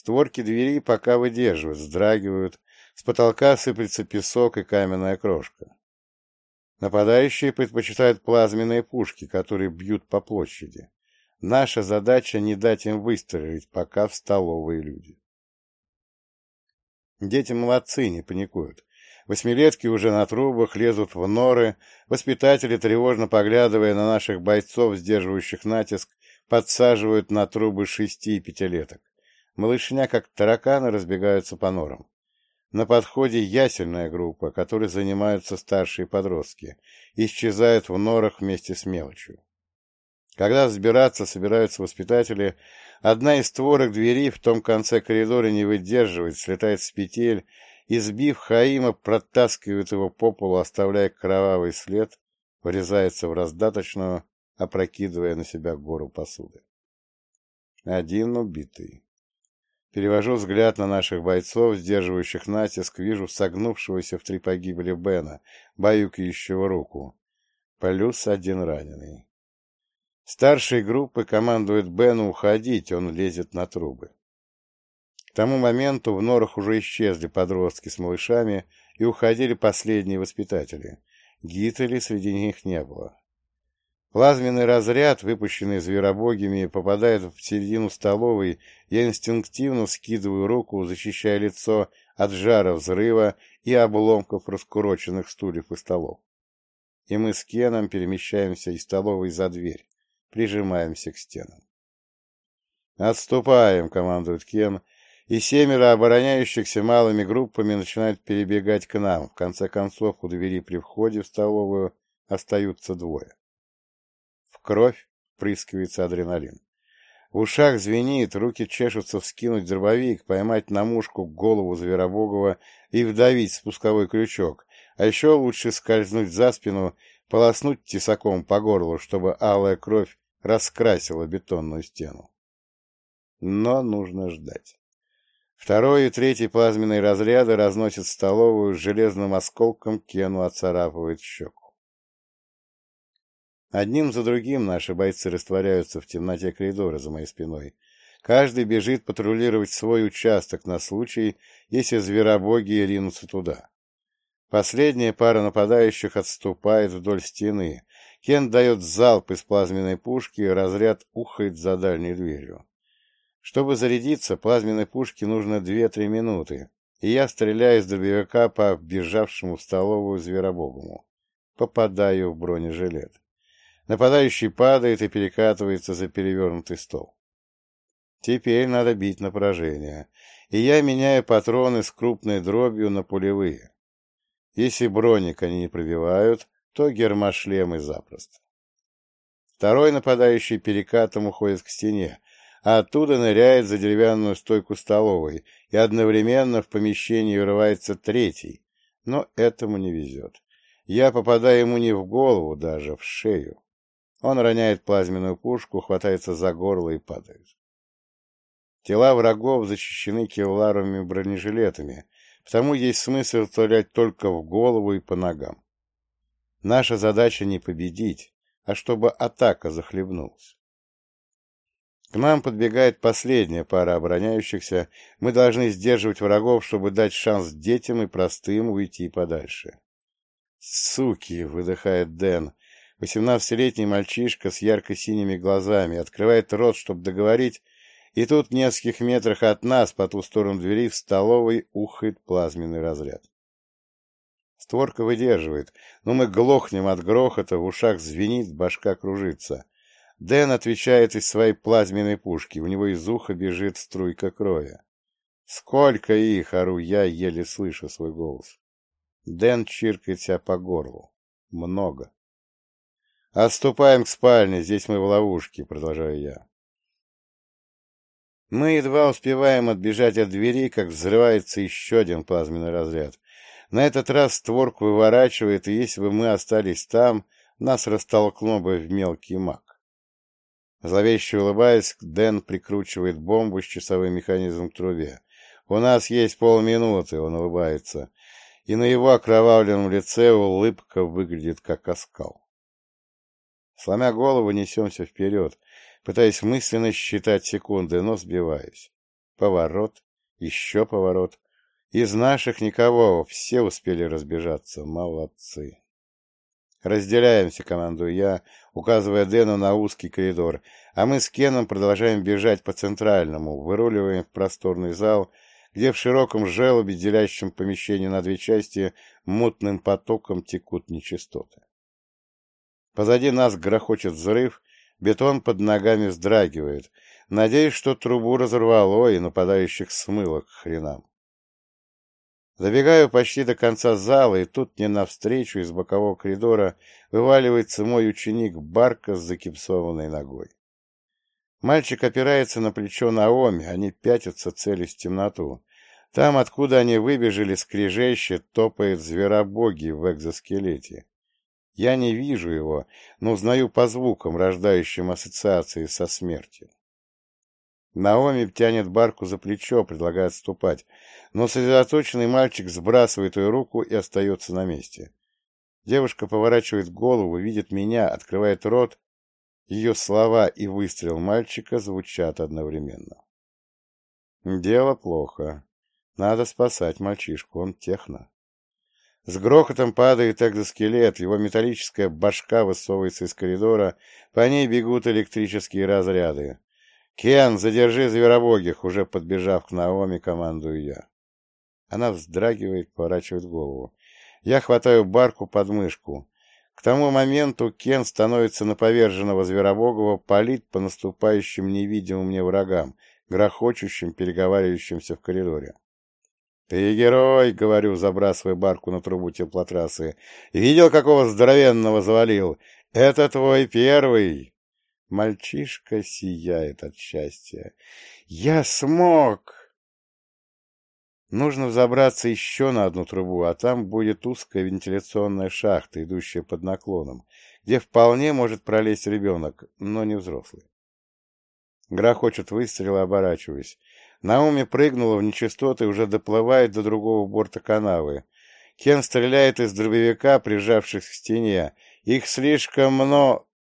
Створки двери пока выдерживают, вздрагивают, с потолка сыплется песок и каменная крошка. Нападающие предпочитают плазменные пушки, которые бьют по площади. Наша задача не дать им выстрелить, пока в столовой люди. Дети молодцы, не паникуют. Восьмилетки уже на трубах лезут в норы, воспитатели, тревожно поглядывая на наших бойцов, сдерживающих натиск, подсаживают на трубы 6- и 5-леток. Малышня, как тараканы, разбегаются по норам. На подходе ясельная группа, которой занимаются старшие подростки, исчезают в норах вместе с мелочью. Когда взбираться собираются воспитатели, одна из створок двери в том конце коридора не выдерживает, слетает с петель и, сбив Хаима, протаскивает его по полу, оставляя кровавый след, врезается в раздаточную, опрокидывая на себя гору посуды. Один убитый. Перевожу взгляд на наших бойцов, сдерживающих натиск, вижу согнувшегося в 3 погибели Бена, баюкающего руку. Плюс 1 раненый. Старшей группы командует Бену уходить, он лезет на трубы. К тому моменту в норах уже исчезли подростки с малышами и уходили последние воспитатели. Гителей среди них не было. Плазменный разряд, выпущенный зверобогими, попадает в середину столовой, я инстинктивно скидываю руку, защищая лицо от жара взрыва и обломков раскуроченных стульев и столов. И мы с Кеном перемещаемся из столовой за дверь, прижимаемся к стенам. «Отступаем», — командует Кен, и 7 обороняющихся малыми группами начинают перебегать к нам. В конце концов, у двери при входе в столовую остаются 2. В кровь впрыскивается адреналин. В ушах звенит, руки чешутся вскинуть дробовик, поймать на мушку голову Зверобогова и вдавить спусковой крючок, а еще лучше скользнуть за спину, полоснуть тесаком по горлу, чтобы алая кровь раскрасила бетонную стену. Но нужно ждать. 2 и 3 плазменные разряды разносят столовую, с железным осколком Кену оцарапывает щеку. Одним за другим наши бойцы растворяются в темноте коридора за моей спиной. Каждый бежит патрулировать свой участок на случай, если зверобоги ринутся туда. Последняя пара нападающих отступает вдоль стены. Кен дает залп из плазменной пушки, и разряд ухает за дальней дверью. Чтобы зарядиться, плазменной пушке нужно 2-3 минуты, и я стреляю из дробовика по бежавшему в столовую зверобогому. Попадаю в бронежилет. Нападающий падает и перекатывается за перевернутый стол. Теперь надо бить на поражение, и я меняю патроны с крупной дробью на пулевые. Если броник они не пробивают, то гермошлемы запросто. 2 нападающий перекатом уходит к стене, а оттуда ныряет за деревянную стойку столовой, и одновременно в помещении врывается 3, но этому не везет. Я попадаю ему не в голову, даже в шею. Он роняет плазменную пушку, хватается за горло и падает. Тела врагов защищены кевларовыми бронежилетами, потому есть смысл стрелять только в голову и по ногам. Наша задача не победить, а чтобы атака захлебнулась. К нам подбегает последняя пара обороняющихся, мы должны сдерживать врагов, чтобы дать шанс детям и простым уйти подальше. «Суки!» — выдыхает Дэн. 18-летний мальчишка с ярко-синими глазами открывает рот, чтобы договорить, и тут в нескольких метрах от нас, по ту сторону двери, в столовой ухает плазменный разряд. Створка выдерживает, но мы глохнем от грохота, в ушах звенит, башка кружится. Дэн отвечает из своей плазменной пушки, у него из уха бежит струйка крови. «Сколько их!» — ору я, еле слышу свой голос. Дэн чиркает себя по горлу. «Много». «Отступаем к спальне, здесь мы в ловушке», — продолжаю я. Мы едва успеваем отбежать от двери, как взрывается еще один плазменный разряд. На этот раз створку выворачивает, и если бы мы остались там, нас растолкнуло бы в мелкий мак. Зловеще улыбаясь, Дэн прикручивает бомбу с часовым механизмом к трубе. «У нас есть полминуты», — он улыбается, и на его окровавленном лице улыбка выглядит как оскал. Сломя голову, несемся вперед, пытаясь мысленно считать секунды, но сбиваюсь. Поворот, еще поворот. Из наших никого, все успели разбежаться. Молодцы. «Разделяемся», — командую я, указывая Дэну на узкий коридор, а мы с Кеном продолжаем бежать по центральному, выруливаем в просторный зал, где в широком желобе, делящем помещение на две части, мутным потоком текут нечистоты. Позади нас грохочет взрыв, бетон под ногами вздрагивает. Надеюсь, что трубу разорвало и нападающих смыло к хренам. Добегаю почти до конца зала, и тут мне навстречу из бокового коридора вываливается мой ученик Барка с закипсованной ногой. Мальчик опирается на плечо Наоми, они пятятся, целясь в темноту. Там, откуда они выбежали, скрежещет, топает зверобоги в экзоскелете. Я не вижу его, но узнаю по звукам, рождающим ассоциации со смертью. Наоми тянет Барку за плечо, предлагая отступать, но сосредоточенный мальчик сбрасывает ее руку и остается на месте. Девушка поворачивает голову, видит меня, открывает рот. Ее слова и выстрел мальчика звучат одновременно. Дело плохо. Надо спасать мальчишку, он техно. С грохотом падает экзоскелет, его металлическая башка высовывается из коридора, по ней бегут электрические разряды. «Кен, задержи зверобогих!» Уже подбежав к Наоми, командую я. Она вздрагивает, поворачивает голову. Я хватаю Барку под мышку. К тому моменту Кен становится на поверженного зверобогого, палит по наступающим невидимым мне врагам, грохочущим, переговаривающимся в коридоре. «Ты герой!» — говорю, забрасывая Барку на трубу теплотрассы. «Видел, какого здоровенного завалил? Это твой первый!» Мальчишка сияет от счастья. «Я смог!» Нужно взобраться еще на одну трубу, а там будет узкая вентиляционная шахта, идущая под наклоном, где вполне может пролезть ребенок, но не взрослый. Грохочут выстрелы, оборачиваясь. Наоми прыгнула в нечистоты и уже доплывает до другого борта канавы. Кен стреляет из дробовика, прижавшись к стене. Их слишком много...